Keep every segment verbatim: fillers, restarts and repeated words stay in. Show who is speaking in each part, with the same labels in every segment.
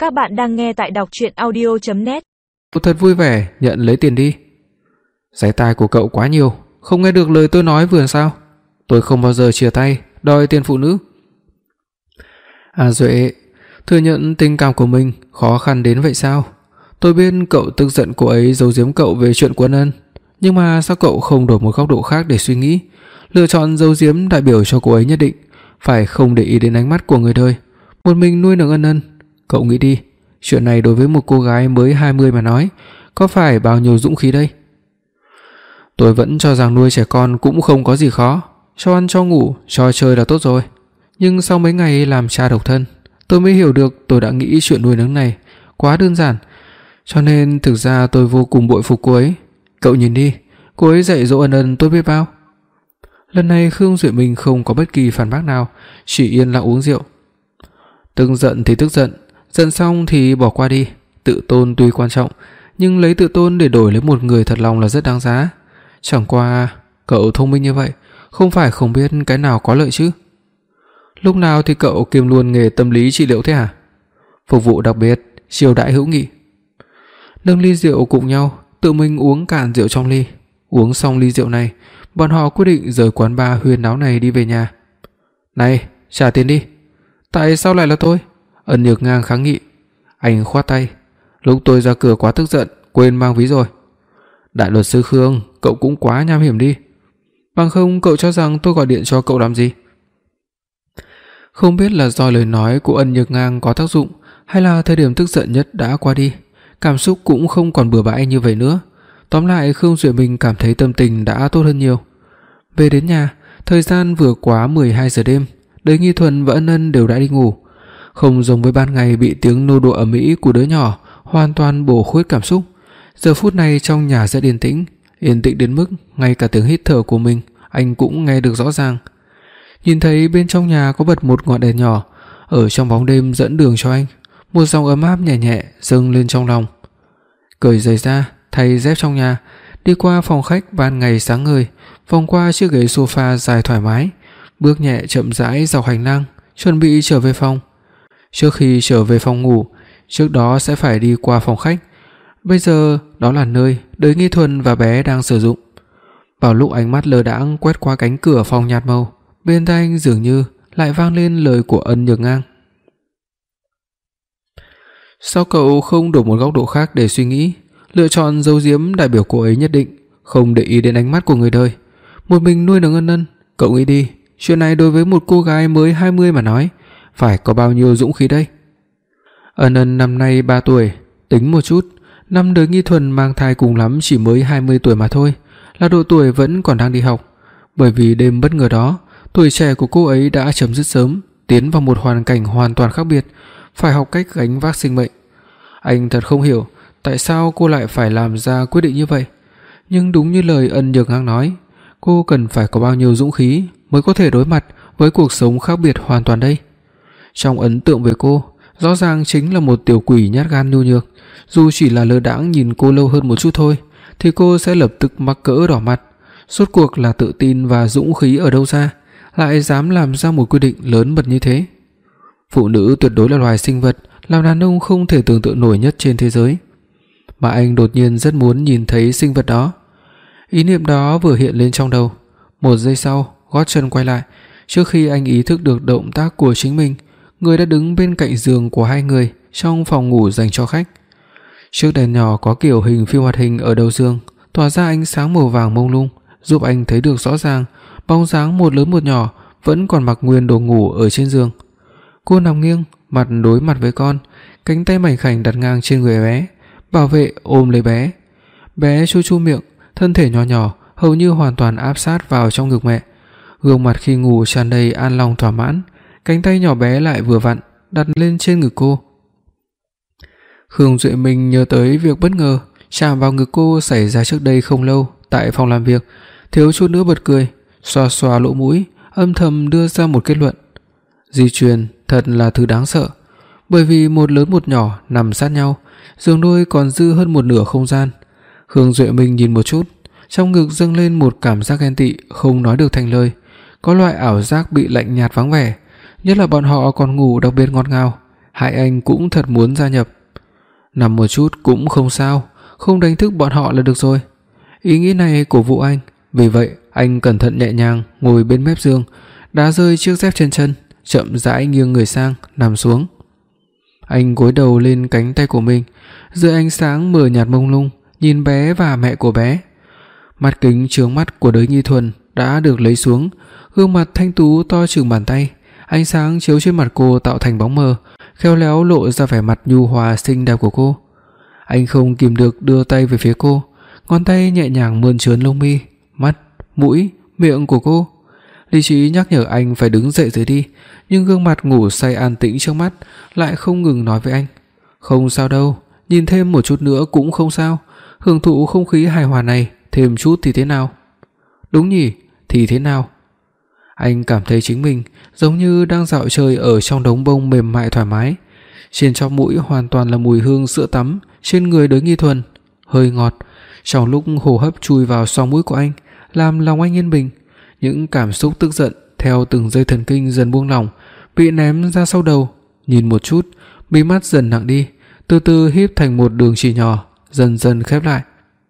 Speaker 1: Các bạn đang nghe tại đọc truyện audio chấm net.
Speaker 2: Tôi thật vui vẻ nhận lấy tiền đi. Giấy tai của cậu quá nhiều, không nghe được lời tôi nói vừa sao? Tôi không bao giờ chia tay đòi tiền phụ nữ. À Duệ, thừa nhận tình cảm của mình khó khăn đến vậy sao? Tôi biết cậu tức giận cô ấy giấu giếm cậu về chuyện của Ân, nhưng mà sao cậu không đổi một góc độ khác để suy nghĩ, lựa chọn giấu giếm đại biểu cho cô ấy nhất định phải không để ý đến ánh mắt của người đời, một mình nuôi nấng Ân Ân. Cậu nghĩ đi, chuyện này đối với một cô gái mới hai mươi mà nói, có phải bao nhiêu dũng khí đây? Tôi vẫn cho rằng nuôi trẻ con cũng không có gì khó, cho ăn cho ngủ, cho chơi là tốt rồi. Nhưng sau mấy ngày làm cha độc thân, tôi mới hiểu được tôi đã nghĩ chuyện nuôi nấng này quá đơn giản, cho nên thực ra tôi vô cùng bội phục cô ấy. Cậu nhìn đi, cô ấy dạy dỗ Ân Ân tôi biết bao. Lần này Khương Duệ Minh không có bất kỳ phản bác nào, chỉ yên lặng uống rượu. Tức giận thì tức giận, giận xong thì bỏ qua đi. Tự tôn tuy quan trọng, nhưng lấy tự tôn để đổi lấy một người thật lòng là rất đáng giá. Chẳng qua cậu thông minh như vậy, không phải không biết cái nào có lợi chứ. Lúc nào thì cậu kiêm luôn nghề tâm lý trị liệu thế hả? Phục vụ đặc biệt, chiêu đãi hữu nghị. Nâng ly rượu cùng nhau, tự mình uống cạn rượu trong ly. Uống xong ly rượu này, bọn họ quyết định rời quán bar huyên náo này đi về nhà. Này, trả tiền đi. Tại sao lại là tôi? Ân Nhược Ngang kháng nghị. Anh khoát tay. Lúc tôi ra cửa quá tức giận, quên mang ví rồi. Đại luật sư Khương, cậu cũng quá nham hiểm đi. Bằng không cậu cho rằng tôi gọi điện cho cậu làm gì? Không biết là do lời nói của Ân Nhược Ngang có tác dụng, hay là thời điểm tức giận nhất đã qua đi, cảm xúc cũng không còn bừa bãi như vậy nữa. Tóm lại Khương Duệ Minh cảm thấy tâm tình đã tốt hơn nhiều. Về đến nhà, thời gian vừa quá mười hai giờ đêm, Đới Nghi Thuần và Ân Ân đều đã đi ngủ. Không giống với ban ngày bị tiếng nô đùa ầm ĩ của đứa nhỏ hoàn toàn bổ khuyết cảm xúc. Giờ phút này trong nhà rất yên tĩnh, yên tĩnh đến mức ngay cả tiếng hít thở của mình anh cũng nghe được rõ ràng. Nhìn thấy bên trong nhà có bật một ngọn đèn nhỏ, ở trong bóng đêm dẫn đường cho anh, một dòng ấm áp nhẹ nhẹ dâng lên trong lòng. Cởi giày ra, thay dép trong nhà, đi qua phòng khách ban ngày sáng ngời, vòng qua chiếc ghế sofa dài thoải mái, bước nhẹ chậm rãi dọc hành lang, chuẩn bị trở về phòng. Trước khi trở về phòng ngủ, trước đó sẽ phải đi qua phòng khách. Bây giờ đó là nơi Đới Nghi Thuần và bé đang sử dụng. Vào lúc ánh mắt lơ đãng quét qua cánh cửa phòng nhạt màu, bên tai anh dường như lại vang lên lời của Ân Nhược Ngang. Sao cậu không đổi một góc độ khác để suy nghĩ, lựa chọn giấu giếm đại biểu cô ấy nhất định, không để ý đến ánh mắt của người đời, một mình nuôi nấng Ân Ân? Cậu nghĩ đi, chuyện này đối với một cô gái mới hai mươi mà nói, phải có bao nhiêu dũng khí đây? Ân Ân năm nay ba tuổi, tính một chút, năm Đới Nghi Thuần mang thai cùng lắm chỉ mới hai mươi tuổi mà thôi, là độ tuổi vẫn còn đang đi học. Bởi vì đêm bất ngờ đó, tuổi trẻ của cô ấy đã chấm dứt sớm, tiến vào một hoàn cảnh hoàn toàn khác biệt, phải học cách gánh vác sinh mệnh. Anh thật không hiểu tại sao cô lại phải làm ra quyết định như vậy. Nhưng đúng như lời Ân Nhược Ngang nói, cô cần phải có bao nhiêu dũng khí mới có thể đối mặt với cuộc sống khác biệt hoàn toàn đây. Trong ấn tượng về cô, rõ ràng chính là một tiểu quỷ nhát gan nhu nhược. Dù chỉ là lơ đãng nhìn cô lâu hơn một chút thôi, thì cô sẽ lập tức mắc cỡ đỏ mặt. Rốt cuộc là tự tin và dũng khí ở đâu ra, lại dám làm ra một quyết định lớn mật như thế? Phụ nữ tuyệt đối là loài sinh vật làm đàn ông không thể tưởng tượng nổi nhất trên thế giới. Mà anh đột nhiên rất muốn nhìn thấy sinh vật đó. Ý niệm đó vừa hiện lên trong đầu, một giây sau, gót chân quay lại. Trước khi anh ý thức được động tác của chính mình, người đã đứng bên cạnh giường của hai người trong phòng ngủ dành cho khách. Chiếc đèn nhỏ có kiểu hình phim hoạt hình ở đầu giường tỏa ra ánh sáng màu vàng mông lung, giúp anh thấy được rõ ràng bóng dáng một lớn một nhỏ vẫn còn mặc nguyên đồ ngủ ở trên giường. Cô nằm nghiêng, mặt đối mặt với con, cánh tay mảnh khảnh đặt ngang trên người bé, bảo vệ ôm lấy bé. Bé chu chu miệng, thân thể nhỏ nhỏ hầu như hoàn toàn áp sát vào trong ngực mẹ. Gương mặt khi ngủ tràn đầy an lòng thỏa mãn, cánh tay nhỏ bé lại vừa vặn đặt lên trên ngực cô. Khương Duệ Minh nhớ tới việc bất ngờ chạm vào ngực cô xảy ra trước đây không lâu tại phòng làm việc, thiếu chút nữa bật cười, xoa xoa lỗ mũi, âm thầm đưa ra một kết luận. Di truyền thật là thứ đáng sợ, bởi vì một lớn một nhỏ nằm sát nhau, giường đôi còn dư hơn một nửa không gian. Khương Duệ Minh nhìn một chút, trong ngực dâng lên một cảm giác ghen tị không nói được thành lời, có loại ảo giác bị lạnh nhạt vắng vẻ, nhất là bọn họ còn ngủ đặc biệt ngọt ngào, hai anh cũng thật muốn gia nhập. Nằm một chút cũng không sao, không đánh thức bọn họ là được rồi. Ý nghĩ này cổ vũ anh, vì vậy anh cẩn thận nhẹ nhàng ngồi bên mép giường, đá rơi chiếc dép trên chân, chậm rãi nghiêng người sang nằm xuống. Anh gối đầu lên cánh tay của mình, dưới ánh sáng mờ nhạt mông lung nhìn bé và mẹ của bé. Mắt kính chướng mắt của Đới Nghi Thuần đã được lấy xuống, gương mặt thanh tú to chừng bàn tay, ánh sáng chiếu trên mặt cô tạo thành bóng mờ, khéo léo lộ ra vẻ mặt nhu hòa xinh đẹp của cô. Anh không kìm được đưa tay về phía cô, ngón tay nhẹ nhàng mơn trớn lông mi, mắt, mũi, miệng của cô. Lý trí nhắc nhở anh phải đứng dậy rời đi, nhưng gương mặt ngủ say an tĩnh trước mắt lại không ngừng nói với anh: "Không sao đâu, nhìn thêm một chút nữa cũng không sao, hưởng thụ không khí hài hòa này thêm chút thì thế nào?" "Đúng nhỉ, thì thế nào?" Anh cảm thấy chính mình giống như đang dạo chơi ở trong đống bông mềm mại thoải mái. Trên chóp mũi hoàn toàn là mùi hương sữa tắm trên người Đới Nghi Thuần, hơi ngọt. Trong lúc hô hấp chui vào xoang mũi của anh, làm lòng anh yên bình. Những cảm xúc tức giận theo từng dây thần kinh dần buông lỏng, bị ném ra sau đầu. Nhìn một chút, mí mắt dần nặng đi, từ từ híp thành một đường chỉ nhỏ, dần dần khép lại.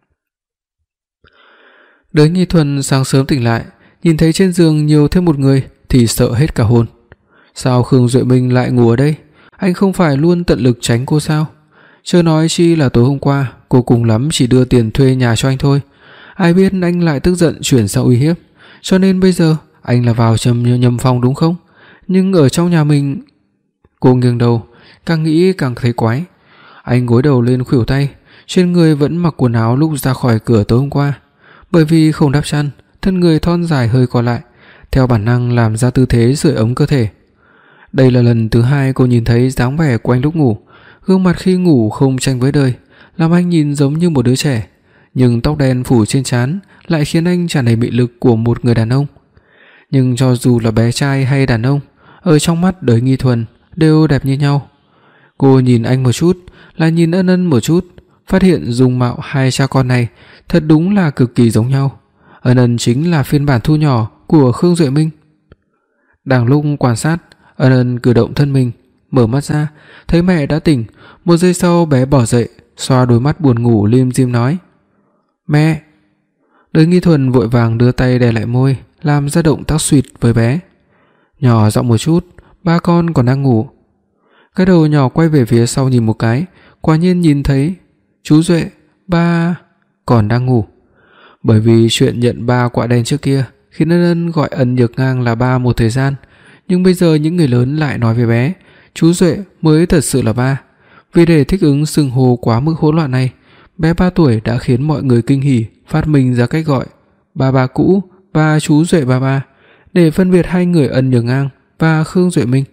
Speaker 2: Đới Nghi Thuần sáng sớm tỉnh lại, nhìn thấy trên giường nhiều thêm một người thì sợ hết cả hồn. Sao Khương Duệ Minh lại ngủ ở đây? Anh không phải luôn tận lực tránh cô sao? Chớ nói chi là tối hôm qua cô cùng lắm chỉ đưa tiền thuê nhà cho anh thôi. Ai biết anh lại tức giận chuyển sang uy hiếp, cho nên bây giờ anh là vào trầm nhầm phòng đúng không? Nhưng ở trong nhà mình... Cô nghiêng đầu, càng nghĩ càng thấy quái. Anh gối đầu lên khuỷu tay, trên người vẫn mặc quần áo lúc ra khỏi cửa tối hôm qua. Bởi vì không đắp chăn, thân người thon dài hơi co lại, theo bản năng làm ra tư thế sưởi ấm cơ thể. Đây là lần thứ hai cô nhìn thấy dáng vẻ của anh lúc ngủ. Gương mặt khi ngủ không tranh với đời, làm anh nhìn giống như một đứa trẻ, nhưng tóc đen phủ trên trán lại khiến anh tràn đầy mị lực của một người đàn ông. Nhưng cho dù là bé trai hay đàn ông, ở trong mắt Đới Nghi Thuần đều đẹp như nhau. Cô nhìn anh một chút, lại nhìn Ân Ân một chút, phát hiện dung mạo hai cha con này thật đúng là cực kỳ giống nhau. Ân Ân chính là phiên bản thu nhỏ của Khương Duệ Minh. Đang lúc quan sát, Ân Ân cử động thân mình, mở mắt ra, thấy mẹ đã tỉnh. Một giây sau bé bỏ dậy, xoa đôi mắt buồn ngủ lim dim nói: "Mẹ." Đới Nghi Thuần vội vàng đưa tay đè lại môi, làm ra động tác suýt với bé. Nhỏ giọng một chút, ba con còn đang ngủ. Cái đầu nhỏ quay về phía sau nhìn một cái, quả nhiên nhìn thấy chú Duệ, ba còn đang ngủ. Bởi vì chuyện nhận ba quạ đen trước kia khiến Ân Ân gọi Ân Nhược Ngang là ba một thời gian, nhưng bây giờ những người lớn lại nói với bé chú Duệ mới thật sự là ba. Vì để thích ứng xưng hô quá mức hỗn loạn này, bé ba tuổi đã khiến mọi người kinh hỉ phát minh ra cách gọi ba ba cũ và chú Duệ ba ba để phân biệt hai người Ân Nhược Ngang và Khương Duệ Minh.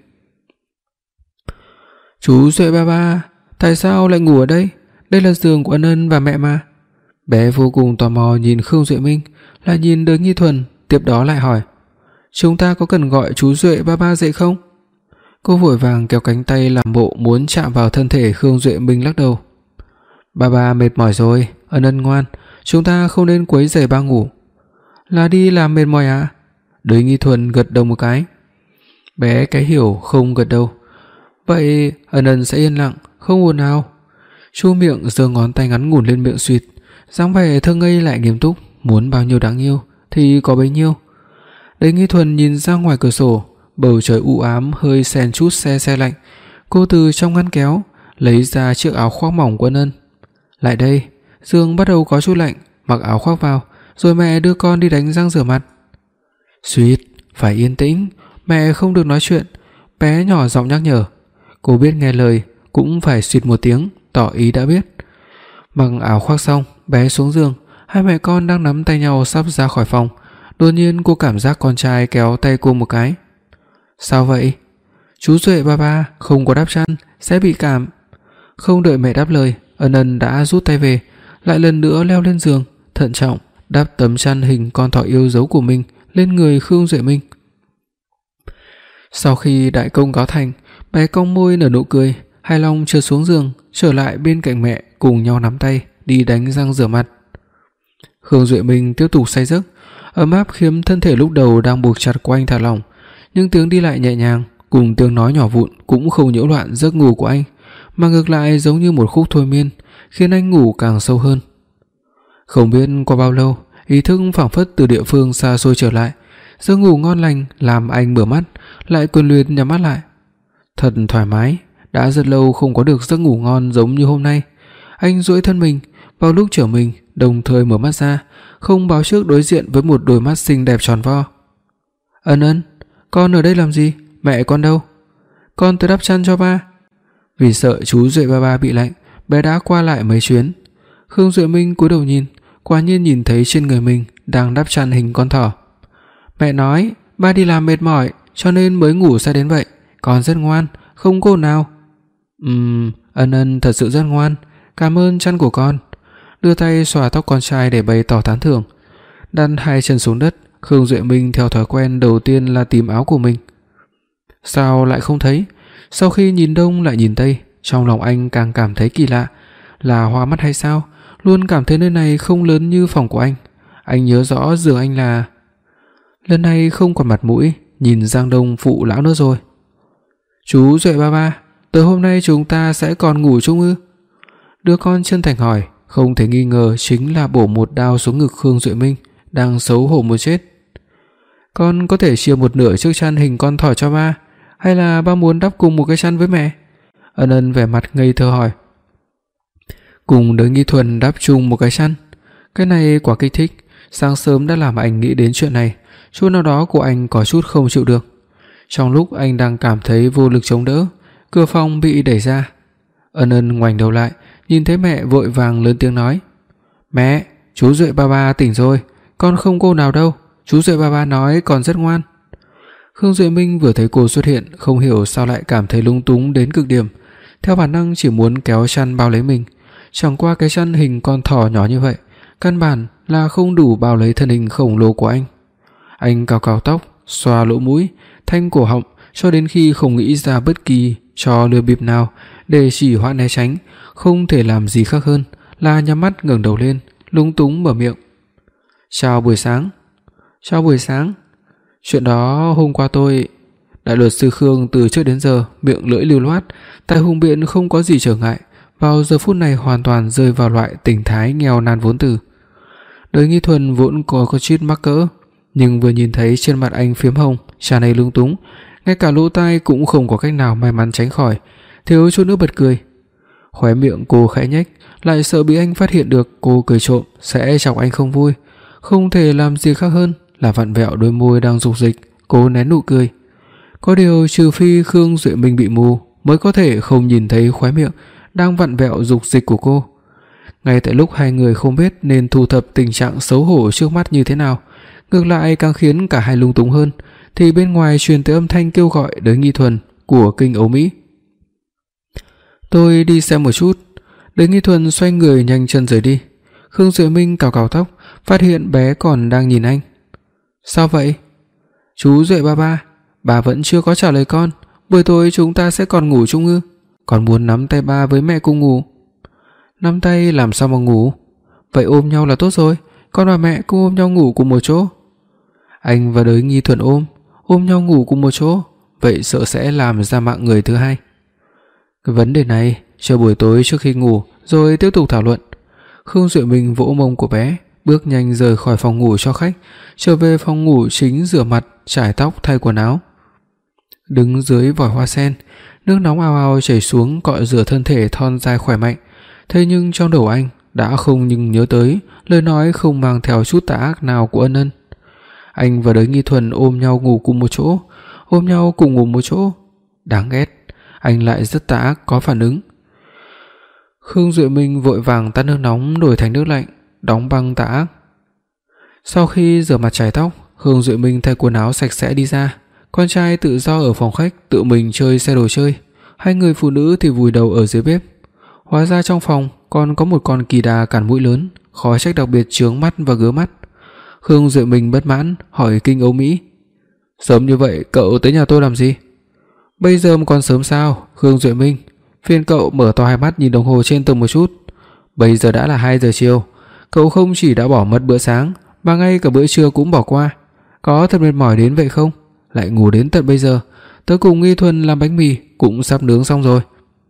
Speaker 2: "Chú Duệ ba ba, tại sao lại ngủ ở đây? Đây là giường của Ân Ân và mẹ mà." Bé vô cùng tò mò nhìn Khương Duệ Minh, lại nhìn Đới Nghi Thuần, tiếp đó lại hỏi: "Chúng ta có cần gọi chú Duệ ba ba dậy không?" Cô vội vàng kéo cánh tay làm bộ muốn chạm vào thân thể Khương Duệ Minh, lắc đầu: "Ba ba mệt mỏi rồi, Ân Ân ngoan, chúng ta không nên quấy rầy ba ngủ." "Là đi làm mệt mỏi à?" Đới Nghi Thuần gật đầu một cái. Bé cái hiểu không gật đầu. Vậy Ân Ân sẽ yên lặng, không ồn ào. Chu miệng giơ ngón tay ngắn ngủn lên miệng suýt, dáng vẻ thơ ngây lại nghiêm túc, muốn bao nhiêu đáng yêu thì có bấy nhiêu. Đới Nghi Thuần nhìn ra ngoài cửa sổ, bầu trời u ám hơi xen chút se se lạnh. Cô từ trong ngăn kéo lấy ra chiếc áo khoác mỏng của Ân Ân. "Lại đây, giường bắt đầu có chút lạnh, mặc áo khoác vào, rồi mẹ đưa con đi đánh răng rửa mặt." "Suýt, phải yên tĩnh, mẹ không được nói chuyện." Bé nhỏ giọng nhắc nhở. Cô biết nghe lời, cũng phải suýt một tiếng tỏ ý đã biết. Mặc áo khoác xong, bé xuống giường. Hai mẹ con đang nắm tay nhau sắp ra khỏi phòng. Đột nhiên cô cảm giác con trai kéo tay cô một cái. "Sao vậy?" "Chú Duệ ba ba không có đắp chăn, sẽ bị cảm." Không đợi mẹ đáp lời, Ân Ân đã rút tay về, lại lần nữa leo lên giường, thận trọng đắp tấm chăn hình con thỏ yêu dấu của mình lên người Khương Duệ Minh. Sau khi đại công cáo thành, bé cong môi nở nụ cười, hài lòng trượt xuống giường, trở lại bên cạnh mẹ, cùng nhau nắm tay đi đánh răng rửa mặt. Khương Duệ Minh tiếp tục say giấc, ấm áp khiến thân thể lúc đầu đang buộc chặt của anh thả lỏng, nhưng tiếng đi lại nhẹ nhàng cùng tiếng nói nhỏ vụn cũng không nhiễu loạn giấc ngủ của anh, mà ngược lại giống như một khúc thôi miên, khiến anh ngủ càng sâu hơn. Không biết qua bao lâu, ý thức phảng phất từ địa phương xa xôi trở lại, giấc ngủ ngon lành làm anh mở mắt, lại quyền luyện nhắm mắt lại. Thật thoải mái, đã rất lâu không có được giấc ngủ ngon giống như hôm nay. Anh duỗi thân mình vào lúc trở mình, đồng thời mở mắt ra, không báo trước đối diện với một đôi mắt xinh đẹp tròn vo. Ân Ân, con ở đây làm gì? Mẹ con đâu? Con tới đắp chăn cho ba. Vì sợ chú Duệ ba ba bị lạnh, bé đã qua lại mấy chuyến. Khương Duệ Minh cúi đầu nhìn, quả nhiên nhìn thấy trên người mình đang đắp chăn hình con thỏ. Mẹ nói ba đi làm mệt mỏi cho nên mới ngủ say đến vậy, con rất ngoan, không cô nào. Ừm, Ân Ân thật sự rất ngoan, cảm ơn chăn của con. Đưa tay xòa tóc con trai để bày tỏ tán thưởng. Đặt hai chân xuống đất, Khương Duệ Minh theo thói quen đầu tiên là tìm áo của mình. Sao lại không thấy? Sau khi nhìn đông lại nhìn tây, trong lòng anh càng cảm thấy kỳ lạ. Là hoa mắt hay sao? Luôn cảm thấy nơi này không lớn như phòng của anh. Anh nhớ rõ giường anh là... Lần này không còn mặt mũi nhìn Giang Đông phụ lão nữa rồi. Chú Duệ ba ba, từ hôm nay chúng ta sẽ còn ngủ chung ư? Đứa con chân thành hỏi, không thể nghi ngờ chính là bổ một đao xuống ngực Khương Duệ Minh, đang xấu hổ muốn chết. Con có thể chia một nửa chiếc chăn hình con thỏ cho ba, hay là ba muốn đắp cùng một cái chăn với mẹ? Ân Ân vẻ mặt ngây thơ hỏi. Cùng Đới Nghi Thuần đắp chung một cái chăn, cái này quả kích thích. Sáng sớm đã làm anh nghĩ đến chuyện này, chỗ nào đó của anh có chút không chịu được. Trong lúc anh đang cảm thấy vô lực chống đỡ, cửa phòng bị đẩy ra. Ân Ân ngoảnh đầu lại, nhìn thấy mẹ vội vàng lớn tiếng nói: Mẹ, chú Duệ ba ba tỉnh rồi, con không cô nào đâu, chú Duệ ba ba nói con rất ngoan. Khương Duệ Minh vừa thấy cô xuất hiện, không hiểu sao lại cảm thấy lung túng đến cực điểm, theo bản năng chỉ muốn kéo chăn bao lấy mình. Chẳng qua cái chăn hình con thỏ nhỏ như vậy, căn bản là không đủ bao lấy thân hình khổng lồ của anh. Anh cào cào tóc, xoa lỗ mũi, thanh cổ họng, cho đến khi không nghĩ ra bất kỳ trò lừa bịp nào để chỉ hoãn né tránh, không thể làm gì khác hơn là nhắm mắt ngẩng đầu lên, lúng túng mở miệng. Chào buổi sáng. Chào buổi sáng. Chuyện đó hôm qua tôi... Đại luật sư Khương từ trước đến giờ miệng lưỡi lưu loát, tại hùng biện không có gì trở ngại, vào giờ phút này hoàn toàn rơi vào loại tình thái nghèo nàn vốn từ. Đới Nghi Thuần vốn có có chút mắc cỡ, nhưng vừa nhìn thấy trên mặt anh phiếm hồng, tràn đầy lung túng, ngay cả lỗ tai cũng không có cách nào may mắn tránh khỏi, thiếu chút nữa bật cười. Khóe miệng cô khẽ nhếch, lại sợ bị anh phát hiện được cô cười trộm sẽ chọc anh không vui, không thể làm gì khác hơn là vặn vẹo đôi môi đang rục dịch, cố nén nụ cười. Có điều trừ phi Khương Duệ Minh bị mù mới có thể không nhìn thấy khóe miệng đang vặn vẹo rục dịch của cô. Ngay tại lúc hai người không biết nên thu thập tình trạng xấu hổ trước mắt như thế nào, ngược lại càng khiến cả hai lung túng hơn, thì bên ngoài truyền tới âm thanh kêu gọi Đới Nghi Thuần của Kinh Âu Mỹ. Tôi đi xem một chút. Đới Nghi Thuần xoay người nhanh chân rời đi. Khương Duệ Minh cào cào tóc, phát hiện bé còn đang nhìn anh. Sao vậy? Chú Duệ ba ba, bà vẫn chưa có trả lời con, buổi tối chúng ta sẽ còn ngủ chung ư? Con muốn nắm tay ba với mẹ cùng ngủ. Nắm tay làm sao mà ngủ? Vậy ôm nhau là tốt rồi, con và mẹ cùng ôm nhau ngủ cùng một chỗ. Anh và Đới Nghi Thuần ôm, ôm nhau ngủ cùng một chỗ, vậy sợ sẽ làm ra mạng người thứ hai. Cái vấn đề này chờ buổi tối trước khi ngủ rồi tiếp tục thảo luận. Khương Duệ Minh vỗ mông của bé, bước nhanh rời khỏi phòng ngủ cho khách, trở về phòng ngủ chính rửa mặt, chải tóc, thay quần áo. Đứng dưới vòi hoa sen, nước nóng ào ào chảy xuống cọ rửa thân thể thon dài khỏe mạnh. Thế nhưng trong đầu anh đã không nhưng nhớ tới lời nói không mang theo chút tà ác nào của Ân Ân. Anh và Đới Nghi Thuần ôm nhau ngủ cùng một chỗ, ôm nhau cùng ngủ một chỗ. Đáng ghét, anh lại rất tà ác có phản ứng. Khương Duệ Minh vội vàng tắt nước nóng đổi thành nước lạnh, đóng băng tà ác. Sau khi rửa mặt chải tóc, Khương Duệ Minh thay quần áo sạch sẽ đi ra. Con trai tự do ở phòng khách tự mình chơi xe đồ chơi, hai người phụ nữ thì vùi đầu ở dưới bếp. Hóa ra trong phòng còn có một con kỳ đà cản mũi lớn, khó trách đặc biệt chướng mắt và ngứa mắt. Khương Duệ Minh bất mãn hỏi Kinh Âu Mỹ: Sớm như vậy cậu tới nhà tôi làm gì? Bây giờ mà còn sớm sao? Khương Duệ Minh, phiền cậu mở to hai mắt nhìn đồng hồ trên tường một chút. Bây giờ đã là hai giờ chiều, cậu không chỉ đã bỏ mất bữa sáng mà ngay cả bữa trưa cũng bỏ qua. Có thật mệt mỏi đến vậy không? Lại ngủ đến tận bây giờ, tớ cùng Nghi Thuần làm bánh mì cũng sắp nướng xong rồi.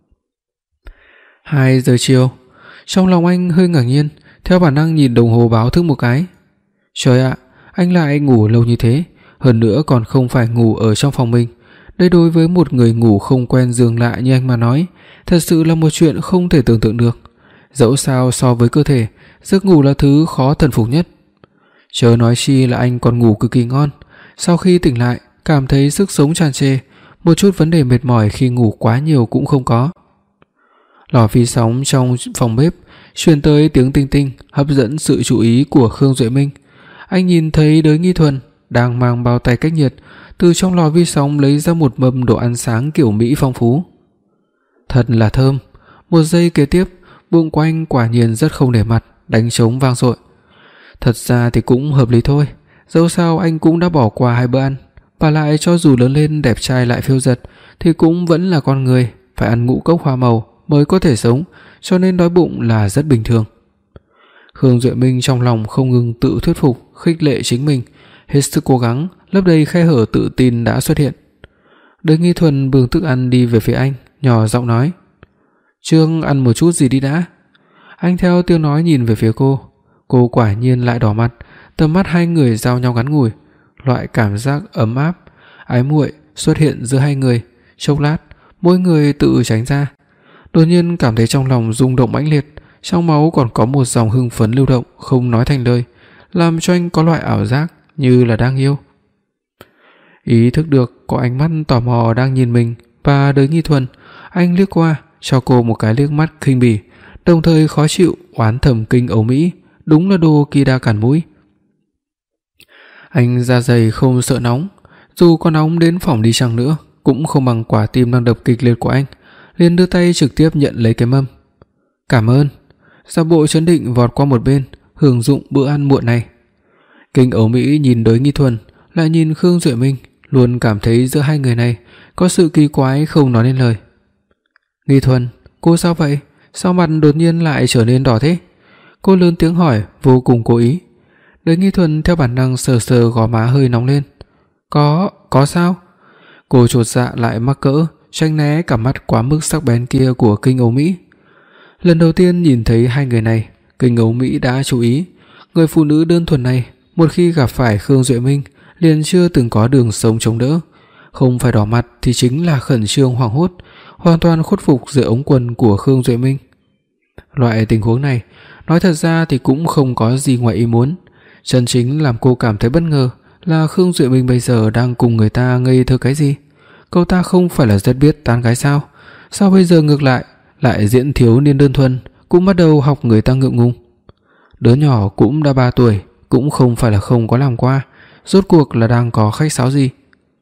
Speaker 2: Hai giờ chiều. Trong lòng anh hơi ngạc nhiên, theo bản năng nhìn đồng hồ báo thức một cái. Trời ạ, anh lại ngủ lâu như thế, hơn nữa còn không phải ngủ ở trong phòng mình. Đây đối với một người ngủ không quen giường lạ như anh mà nói, thật sự là một chuyện không thể tưởng tượng được. Dẫu sao so với cơ thể, giấc ngủ là thứ khó thần phục nhất. Chớ nói chi là anh còn ngủ cực kỳ ngon. Sau khi tỉnh lại, cảm thấy sức sống tràn trề, một chút vấn đề mệt mỏi khi ngủ quá nhiều cũng không có. Lò vi sóng trong phòng bếp truyền tới tiếng tinh tinh, hấp dẫn sự chú ý của Khương Duệ Minh. Anh nhìn thấy Đới Nghi Thuần đang mang bao tay cách nhiệt từ trong lò vi sóng lấy ra một mâm đồ ăn sáng kiểu Mỹ phong phú. Thật là thơm. Một giây kế tiếp, bụng của anh quả nhiên rất không để mặt, đánh trống vang dội. Thật ra thì cũng hợp lý thôi, dẫu sao anh cũng đã bỏ qua hai bữa ăn, và lại cho dù lớn lên đẹp trai lại phiêu dật thì cũng vẫn là con người, phải ăn ngũ cốc hoa màu mới có thể sống, cho nên đói bụng là rất bình thường. Khương Duệ Minh trong lòng không ngừng tự thuyết phục, khích lệ chính mình, hết sức cố gắng lấp đầy khe hở tự tin đã xuất hiện. Đới Nghi Thuần bưng thức ăn đi về phía anh, nhỏ giọng nói: "Trương, ăn một chút gì đi đã." Anh theo tiếng nói nhìn về phía cô. Cô quả nhiên lại đỏ mặt, tầm mắt hai người giao nhau ngắn ngủi, loại cảm giác ấm áp, ái muội xuất hiện giữa hai người. Chốc lát, mỗi người tự tránh ra. Đột nhiên cảm thấy trong lòng rung động mãnh liệt, trong máu còn có một dòng hưng phấn lưu động không nói thành lời, làm cho anh có loại ảo giác như là đang yêu. Ý thức được có ánh mắt tò mò đang nhìn mình và Đới Nghi Thuần, anh liếc qua, cho cô một cái liếc mắt khinh bỉ, đồng thời khó chịu oán thầm kinh Âu Mỹ, đúng là đồ kỳ đa cản mũi. Anh da dày không sợ nóng, dù có nóng đến phỏng đi chăng nữa cũng không bằng quả tim đang đập kịch liệt của anh, liền đưa tay trực tiếp nhận lấy cái mâm. "Cảm ơn." Giả bộ trấn định vọt qua một bên, hưởng dụng bữa ăn muộn này. Kinh Âu Mỹ nhìn Đới Nghi Thuần, lại nhìn Khương Duệ Minh, luôn cảm thấy giữa hai người này có sự kỳ quái không nói nên lời. "Nghi Thuần, cô sao vậy? Sao mặt đột nhiên lại trở nên đỏ thế?" Cô lớn tiếng hỏi, vô cùng cố ý. Đới Nghi Thuần theo bản năng sờ sờ gò má hơi nóng lên. Có, có sao?" Cô chột dạ lại mắc cỡ, tránh né cả mắt quá mức sắc bén kia của Kinh Âu Mỹ. Lần đầu tiên nhìn thấy hai người này, Kinh Âu Mỹ đã chú ý, người phụ nữ đơn thuần này, một khi gặp phải Khương Duệ Minh, liền chưa từng có đường sống chống đỡ, không phải đỏ mặt thì chính là khẩn trương hoảng hốt, hoàn toàn khuất phục dưới ống quần của Khương Duệ Minh. Loại tình huống này, nói thật ra thì cũng không có gì ngoài ý muốn, chân chính làm cô cảm thấy bất ngờ là Khương Duệ Minh bây giờ đang cùng người ta ngây thơ cái gì? Cậu ta không phải là rất biết tán gái sao? Sao bây giờ ngược lại lại diễn thiếu niên đơn thuần, cũng bắt đầu học người ta ngượng ngùng? Đứa nhỏ cũng đã ba tuổi, cũng không phải là không có làm qua, rốt cuộc là đang có khách sáo gì?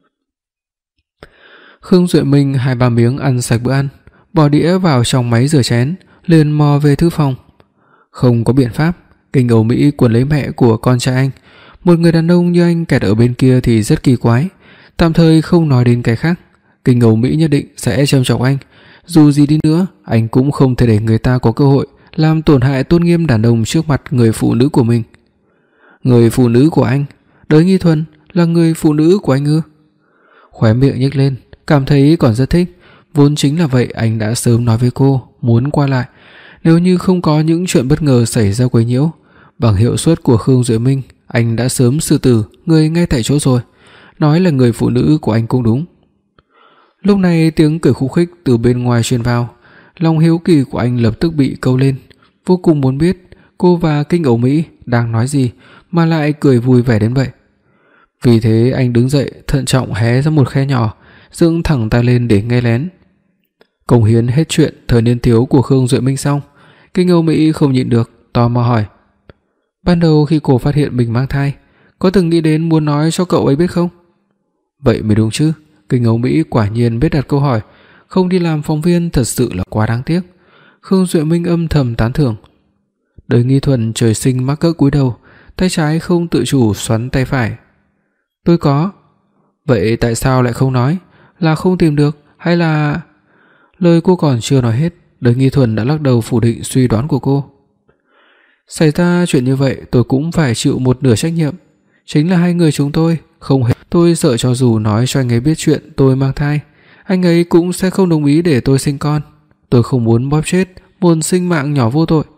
Speaker 2: Khương Duệ Minh hai ba miếng ăn sạch bữa ăn, bỏ đĩa vào trong máy rửa chén, liền mò về thư phòng. Không có biện pháp, Kinh Âu Mỹ cuốn lấy mẹ của con trai anh, một người đàn ông như anh kẹt ở bên kia thì rất kỳ quái. Tạm thời không nói đến cái khác, Kinh Âu Mỹ nhất định sẽ châm chọc anh, dù gì đi nữa, anh cũng không thể để người ta có cơ hội làm tổn hại tôn nghiêm đàn ông trước mặt người phụ nữ của mình. Người phụ nữ của anh? Đới Nghi Thuần là người phụ nữ của anh ư? Khóe miệng nhếch lên, cảm thấy còn rất thích. Vốn chính là vậy, anh đã sớm nói với cô muốn qua lại. Nếu như không có những chuyện bất ngờ xảy ra quấy nhiễu, bằng hiệu suất của Khương Duệ Minh, anh đã sớm xử tử người ngay tại chỗ rồi. Nói là người phụ nữ của anh cũng đúng. Lúc này tiếng cười khúc khích từ bên ngoài truyền vào, lòng hiếu kỳ của anh lập tức bị câu lên, vô cùng muốn biết cô và Kinh Âu Mỹ đang nói gì mà lại cười vui vẻ đến vậy. Vì thế anh đứng dậy, thận trọng hé ra một khe nhỏ, dựng thẳng tay lên để nghe lén. Cống hiến hết chuyện thời niên thiếu của Khương Duệ Minh xong, Kinh Âu Mỹ không nhịn được tò mò hỏi: "Ban đầu khi cô phát hiện mình mang thai, có từng nghĩ đến muốn nói cho cậu ấy biết không?" Vậy mới đúng chứ, Kinh Âu Mỹ quả nhiên biết đặt câu hỏi, không đi làm phóng viên thật sự là quá đáng tiếc. Khương Duệ Minh âm thầm tán thưởng. Đới Nghi Thuần trời sinh mắc cỡ cúi đầu, tay trái không tự chủ xoắn tay phải. "Tôi có." "Vậy tại sao lại không nói? Là không tìm được hay là..." Lời cô còn chưa nói hết, Đới Nghi Thuần đã lắc đầu phủ định suy đoán của cô. "Xảy ra chuyện như vậy tôi cũng phải chịu một nửa trách nhiệm, chính là hai người chúng tôi không hề. Tôi sợ cho dù nói cho anh ấy biết chuyện tôi mang thai, anh ấy cũng sẽ không đồng ý để tôi sinh con. Tôi không muốn bóp chết một sinh mạng nhỏ vô tội.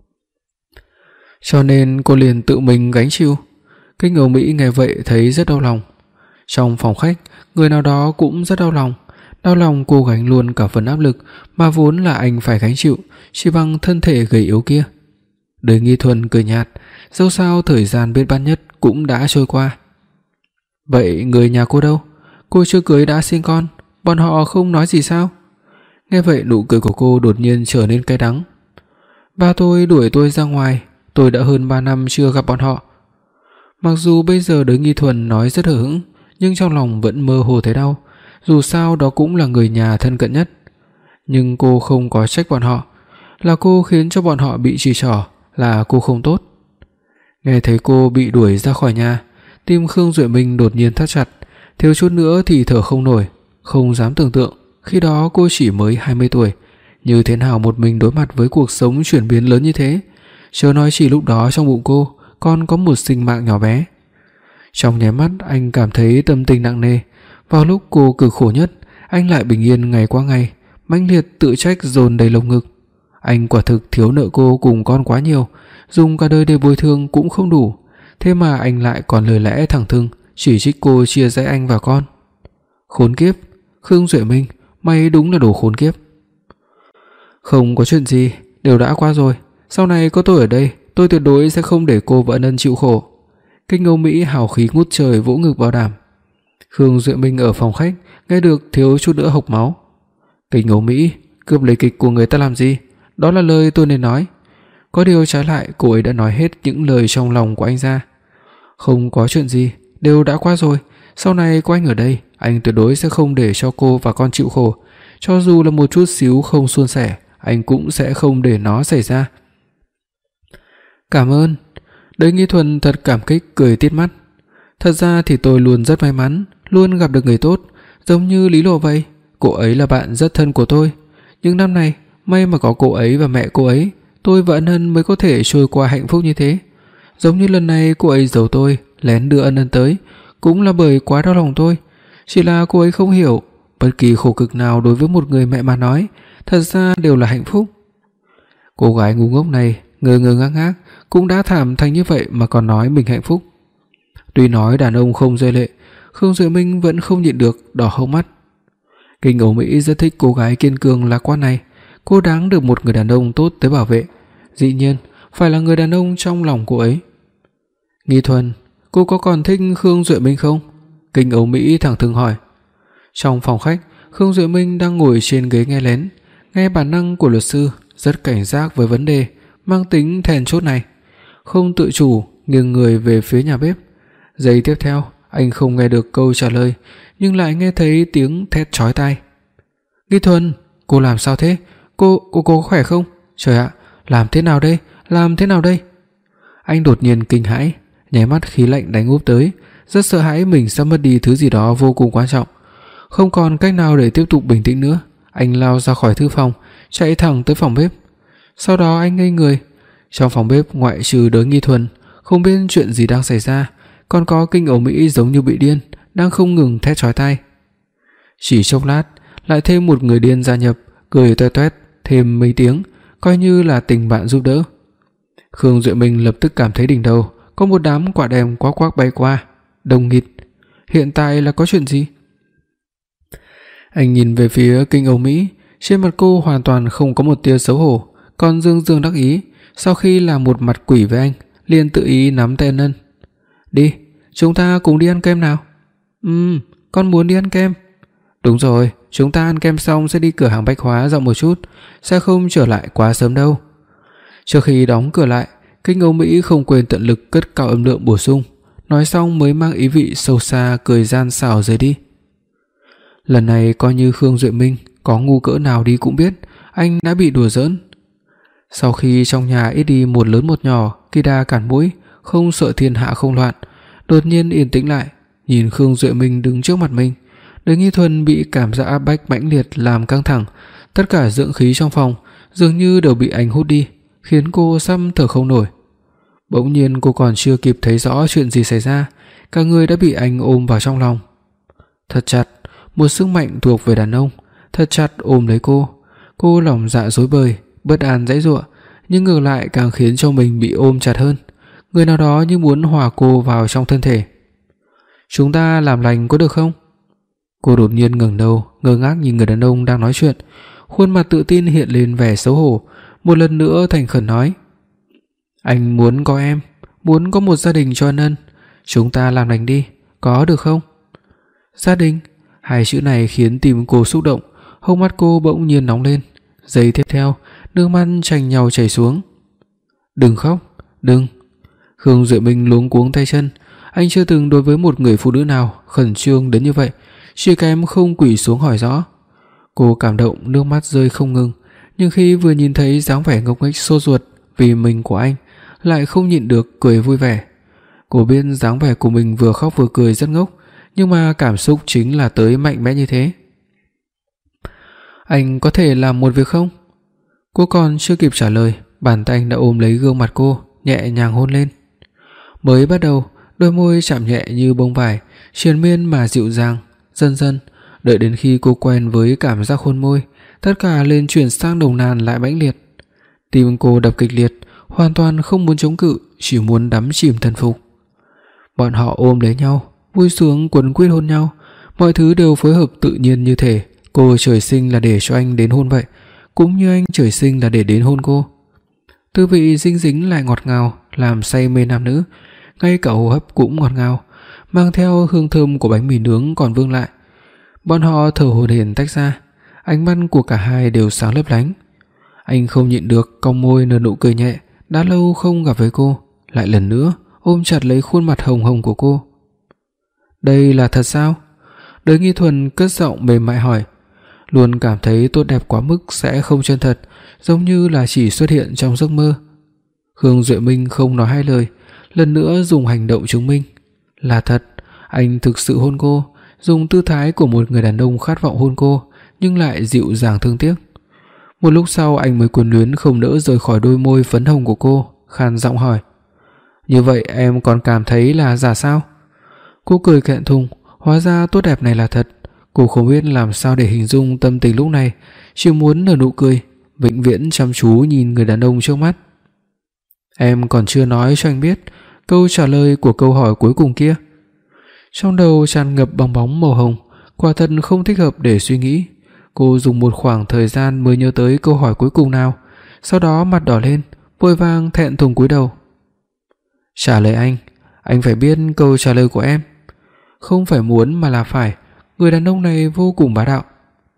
Speaker 2: Cho nên cô liền tự mình gánh chịu. Kinh Âu Mỹ nghe vậy thấy rất đau lòng. Trong phòng khách, người nào đó cũng rất đau lòng. Đau lòng cô gánh luôn cả phần áp lực mà vốn là anh phải gánh chịu chỉ bằng thân thể gầy yếu kia. Đời Nghi Thuần cười nhạt, dẫu sao thời gian biết ban nhất cũng đã trôi qua. Vậy người nhà cô đâu? Cô chưa cưới đã sinh con, bọn họ không nói gì sao? Nghe vậy nụ cười của cô đột nhiên trở nên cay đắng. Ba tôi đuổi tôi ra ngoài, tôi đã hơn ba năm chưa gặp bọn họ. Mặc dù bây giờ Đời Nghi Thuần nói rất hờ hững, nhưng trong lòng vẫn mơ hồ thấy đau, dù sao đó cũng là người nhà thân cận nhất. Nhưng cô không có trách bọn họ, là cô khiến cho bọn họ bị chỉ trỏ, là cô không tốt. Nghe thấy cô bị đuổi ra khỏi nhà, tim Khương Duệ Minh đột nhiên thắt chặt, thiếu chút nữa thì thở không nổi. Không dám tưởng tượng khi đó cô chỉ mới hai mươi tuổi, như thế nào một mình đối mặt với cuộc sống chuyển biến lớn như thế. Chớ nói chỉ lúc đó trong bụng cô còn có một sinh mạng nhỏ bé. Trong nháy mắt anh cảm thấy tâm tình nặng nề. Vào lúc cô cực khổ nhất, anh lại bình yên ngày qua ngày, mãnh liệt tự trách dồn đầy lồng ngực. Anh quả thực thiếu nợ cô cùng con quá nhiều, dùng cả đời để bồi thường cũng không đủ, thế mà anh lại còn lời lẽ thẳng thừng chỉ trích cô chia rẽ anh và con. Khốn kiếp, Khương Duệ Minh, mày đúng là đồ khốn kiếp. Không có chuyện gì, đều đã qua rồi, sau này có tôi ở đây, tôi tuyệt đối sẽ không để cô và ân ân chịu khổ. Kinh Âu Mỹ hào khí ngút trời vỗ ngực bảo đảm. Khương Duệ Minh ở phòng khách nghe được thiếu chút nữa hộc máu. Kinh Âu Mỹ, cướp lấy kịch của người ta làm gì? Đó là lời tôi nên nói. Có điều trái lại cô ấy đã nói hết những lời trong lòng của anh ra. Không có chuyện gì, đều đã qua rồi, sau này có anh ở đây, anh tuyệt đối sẽ không để cho cô và con chịu khổ. Cho dù là một chút xíu không suôn sẻ, anh cũng sẽ không để nó xảy ra. Cảm ơn. Đời Nghi Thuần thật cảm kích cười tít mắt. Thật ra thì tôi luôn rất may mắn, luôn gặp được người tốt, giống như Lý Lộ vậy. Cô ấy là bạn rất thân của tôi. Nhưng năm này, may mà có cô ấy và mẹ cô ấy, tôi và Ân Ân mới có thể trôi qua hạnh phúc như thế. Giống như lần này cô ấy giấu tôi, lén đưa Ân Ân tới, cũng là bởi quá đau lòng tôi. Chỉ là cô ấy không hiểu, bất kỳ khổ cực nào đối với một người mẹ mà nói, thật ra đều là hạnh phúc. Cô gái ngu ngốc này ngơ ngơ ngác ngác cũng đã thảm thành như vậy mà còn nói mình hạnh phúc. Tuy nói đàn ông không rơi lệ, Khương Duệ Minh vẫn không nhịn được đỏ hốc mắt. Kinh Âu Mỹ rất thích cô gái kiên cường lạc quan này, cô đáng được một người đàn ông tốt tới bảo vệ, dĩ nhiên phải là người đàn ông trong lòng cô ấy. Nghi Thuần, cô có còn thích Khương Duệ Minh không? Kinh Âu Mỹ thẳng thừng hỏi. Trong phòng khách, Khương Duệ Minh đang ngồi trên ghế nghe lén, nghe bản năng của luật sư, rất cảnh giác với vấn đề mang tính then chốt này, không tự chủ nghiêng người về phía nhà bếp. Giây tiếp theo, anh không nghe được câu trả lời, nhưng lại nghe thấy tiếng thét chói tai. Nghi Thuần, cô làm sao thế? Cô, cô, cô có khỏe không? Trời ạ, làm thế nào đây? Làm thế nào đây? Anh đột nhiên kinh hãi, nháy mắt khí lạnh đánh úp tới, rất sợ hãi mình sắp mất đi thứ gì đó vô cùng quan trọng. Không còn cách nào để tiếp tục bình tĩnh nữa, anh lao ra khỏi thư phòng, chạy thẳng tới phòng bếp. Sau đó anh ngây người. Trong phòng bếp ngoại trừ Đới Nghi Thuần, không biết chuyện gì đang xảy ra, còn có Kinh Âu Mỹ giống như bị điên, đang không ngừng thét chói tai. Chỉ chốc lát, lại thêm một người điên gia nhập, cười toe toét thêm mấy tiếng, coi như là tình bạn giúp đỡ. Khương Duệ Minh lập tức cảm thấy đỉnh đầu có một đám quả đèn quắc quắc bay qua, đông nghịt. Hiện tại là có chuyện gì? Anh nhìn về phía Kinh Âu Mỹ, trên mặt cô hoàn toàn không có một tia xấu hổ, còn dương dương đắc ý. Sau khi làm một mặt quỷ với anh, liền tự ý nắm tay Ân Ân. Đi, chúng ta cùng đi ăn kem nào. Ừm, con muốn đi ăn kem. Đúng rồi, chúng ta ăn kem xong sẽ đi cửa hàng bách hóa dạo một chút, sẽ không trở lại quá sớm đâu. Trước khi đóng cửa lại, Kinh Âu Mỹ không quên tận lực cất cao âm lượng bổ sung, nói xong mới mang ý vị sâu xa cười gian xảo rời đi. Lần này coi như Khương Duệ Minh có ngu cỡ nào đi cũng biết anh đã bị đùa giỡn. Sau khi trong nhà ít đi một lớn một nhỏ, kỳ đà cản mũi, không sợ thiên hạ không loạn, đột nhiên yên tĩnh lại, nhìn Khương Duệ Minh đứng trước mặt mình. Đời Nghi Thuần bị cảm giác áp bách mãnh liệt làm căng thẳng, tất cả dưỡng khí trong phòng dường như đều bị anh hút đi, khiến cô sắp thở không nổi. Bỗng nhiên cô còn chưa kịp thấy rõ chuyện gì xảy ra, cả người đã bị anh ôm vào trong lòng. Thật chặt, một sức mạnh thuộc về đàn ông, thật chặt ôm lấy cô. Cô lòng dạ rối bời, bất an giãy giụa, nhưng ngược lại càng khiến cho mình bị ôm chặt hơn. Người nào đó như muốn hòa cô vào trong thân thể. Chúng ta làm lành có được không? Cô đột nhiên ngẩng đầu, ngơ ngác nhìn người đàn ông đang nói chuyện. Khuôn mặt tự tin hiện lên vẻ xấu hổ, một lần nữa thành khẩn nói: Anh muốn có em, muốn có một gia đình cho ân ân. Chúng ta làm lành đi, có được không? Gia đình, hai chữ này khiến tim cô xúc động, hốc mắt cô bỗng nhiên nóng lên. Giây tiếp theo, nước mắt tranh nhau chảy xuống. Đừng khóc, đừng. Khương Duệ Minh luống cuống tay chân. Anh chưa từng đối với một người phụ nữ nào khẩn trương đến như vậy, chỉ kém không quỳ xuống hỏi rõ. Cô cảm động, nước mắt rơi không ngừng, nhưng khi vừa nhìn thấy dáng vẻ ngốc nghếch sốt ruột vì mình của anh, lại không nhịn được cười vui vẻ. Cô biết dáng vẻ của mình vừa khóc vừa cười rất ngốc, nhưng mà cảm xúc chính là tới mạnh mẽ như thế. Anh có thể làm một việc không? Cô còn chưa kịp trả lời, bàn tay anh đã ôm lấy gương mặt cô, nhẹ nhàng hôn lên. Mới bắt đầu, đôi môi chạm nhẹ như bông vải, triền miên mà dịu dàng. Dần dần, đợi đến khi cô quen với cảm giác hôn môi, tất cả lên chuyển sang nồng nàn lại mãnh liệt. Tim cô đập kịch liệt, hoàn toàn không muốn chống cự, chỉ muốn đắm chìm thần phục. Bọn họ ôm lấy nhau, vui sướng quấn quýt hôn nhau, mọi thứ đều phối hợp tự nhiên như thể cô trời sinh là để cho anh đến hôn vậy, cũng như anh trời sinh là để đến hôn cô. Tư vị dinh dính lại ngọt ngào, làm say mê nam nữ, ngay cả hô hấp cũng ngọt ngào, mang theo hương thơm của bánh mì nướng còn vương lại. Bọn họ thở hổn hển tách ra, ánh mắt của cả hai đều sáng lấp lánh. Anh không nhịn được cong môi nở nụ cười nhẹ, đã lâu không gặp với cô, lại lần nữa ôm chặt lấy khuôn mặt hồng hồng của cô. Đây là thật sao? Đới Nghi Thuần cất giọng mềm mại hỏi. Luôn cảm thấy tốt đẹp quá mức sẽ không chân thật, giống như là chỉ xuất hiện trong giấc mơ. Khương Duệ Minh không nói hai lời, lần nữa dùng hành động chứng minh. Là thật, anh thực sự hôn cô, dùng tư thái của một người đàn ông khát vọng hôn cô, nhưng lại dịu dàng thương tiếc. Một lúc sau anh mới cuốn luyến không nỡ rời khỏi đôi môi phấn hồng của cô, khàn giọng hỏi. Như vậy em còn cảm thấy là giả sao? Cô cười thẹn thùng, hóa ra tốt đẹp này là thật. Cô không biết làm sao để hình dung tâm tình lúc này, chỉ muốn nở nụ cười, vĩnh viễn chăm chú nhìn người đàn ông trước mắt. Em còn chưa nói cho anh biết câu trả lời của câu hỏi cuối cùng kia. Trong đầu tràn ngập bong bóng màu hồng, quả thật không thích hợp để suy nghĩ. Cô dùng một khoảng thời gian mới nhớ tới câu hỏi cuối cùng nào, sau đó mặt đỏ lên, vội vàng thẹn thùng cúi đầu. Trả lời anh, anh phải biết câu trả lời của em. Không phải muốn mà là phải, người đàn ông này vô cùng bá đạo.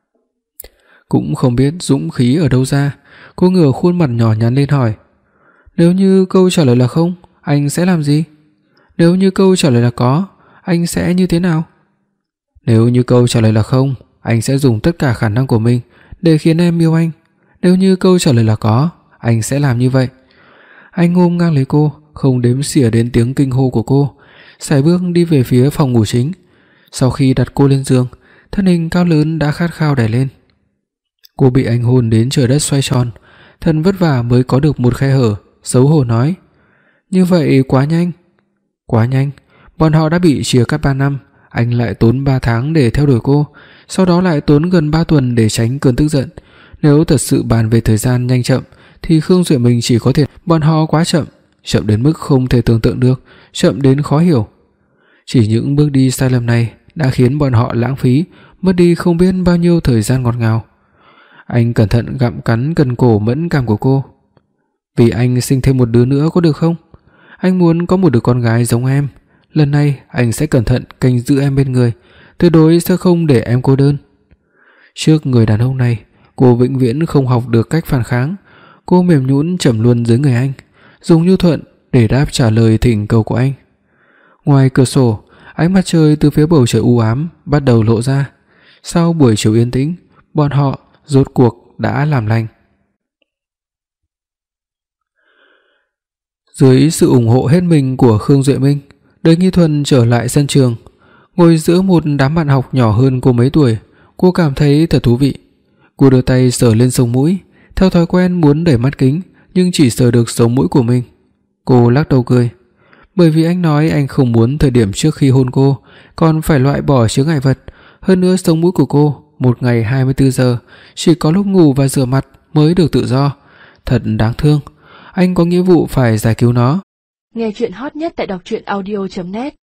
Speaker 2: Cũng không biết dũng khí ở đâu ra, cô ngửa khuôn mặt nhỏ nhắn lên hỏi. Nếu như câu trả lời là không, anh sẽ làm gì? Nếu như câu trả lời là có, anh sẽ như thế nào? Nếu như câu trả lời là không, anh sẽ dùng tất cả khả năng của mình để khiến em yêu anh. Nếu như câu trả lời là có, anh sẽ làm như vậy. Anh ôm ngang lấy cô, không đếm xỉa đến tiếng kinh hô của cô, sải bước đi về phía phòng ngủ chính. Sau khi đặt cô lên giường, thân hình cao lớn đã khát khao đè lên. Cô bị anh hôn đến trời đất xoay tròn, thân vất vả mới có được một khe hở, xấu hổ nói. Như vậy quá nhanh. Quá nhanh, bọn họ đã bị chia cắt ba năm, anh lại tốn ba tháng để theo đuổi cô, sau đó lại tốn gần ba tuần để tránh cơn tức giận. Nếu thật sự bàn về thời gian nhanh chậm thì Khương Duệ Minh chỉ có thể bọn họ quá chậm, chậm đến mức không thể tưởng tượng được, chậm đến khó hiểu. Chỉ những bước đi sai lầm này đã khiến bọn họ lãng phí, mất đi không biết bao nhiêu thời gian ngọt ngào. Anh cẩn thận gặm cắn cần cổ mẫn cảm của cô. Vì anh sinh thêm một đứa nữa có được không? Anh muốn có một đứa con gái giống em. Lần này anh sẽ cẩn thận canh giữ em bên người, tuyệt đối sẽ không để em cô đơn. Trước người đàn ông này, cô vĩnh viễn không học được cách phản kháng. Cô mềm nhũn trầm luân dưới người anh, dùng nhu thuận để đáp trả lời thỉnh cầu của anh. Ngoài cửa sổ, ánh mặt trời từ phía bầu trời u ám bắt đầu lộ ra. Sau buổi chiều yên tĩnh, bọn họ rốt cuộc đã làm lành. Dưới sự ủng hộ hết mình của Khương Duệ Minh, Đới Nghi Thuần trở lại sân trường, ngồi giữa một đám bạn học nhỏ hơn cô mấy tuổi. Cô cảm thấy thật thú vị. Cô đưa tay sờ lên sống mũi, theo thói quen muốn đẩy mắt kính, nhưng chỉ sờ được sống mũi của mình. Cô lắc đầu cười. Bởi vì anh nói anh không muốn thời điểm trước khi hôn cô còn phải loại bỏ chướng ngại vật. Hơn nữa sống mũi của cô một ngày hai mươi tư giờ chỉ có lúc ngủ và rửa mặt mới được tự do. Thật đáng thương. Anh có nghĩa vụ phải giải cứu nó.
Speaker 1: Nghe chuyện hot nhất tại đọc truyện audio chấm net.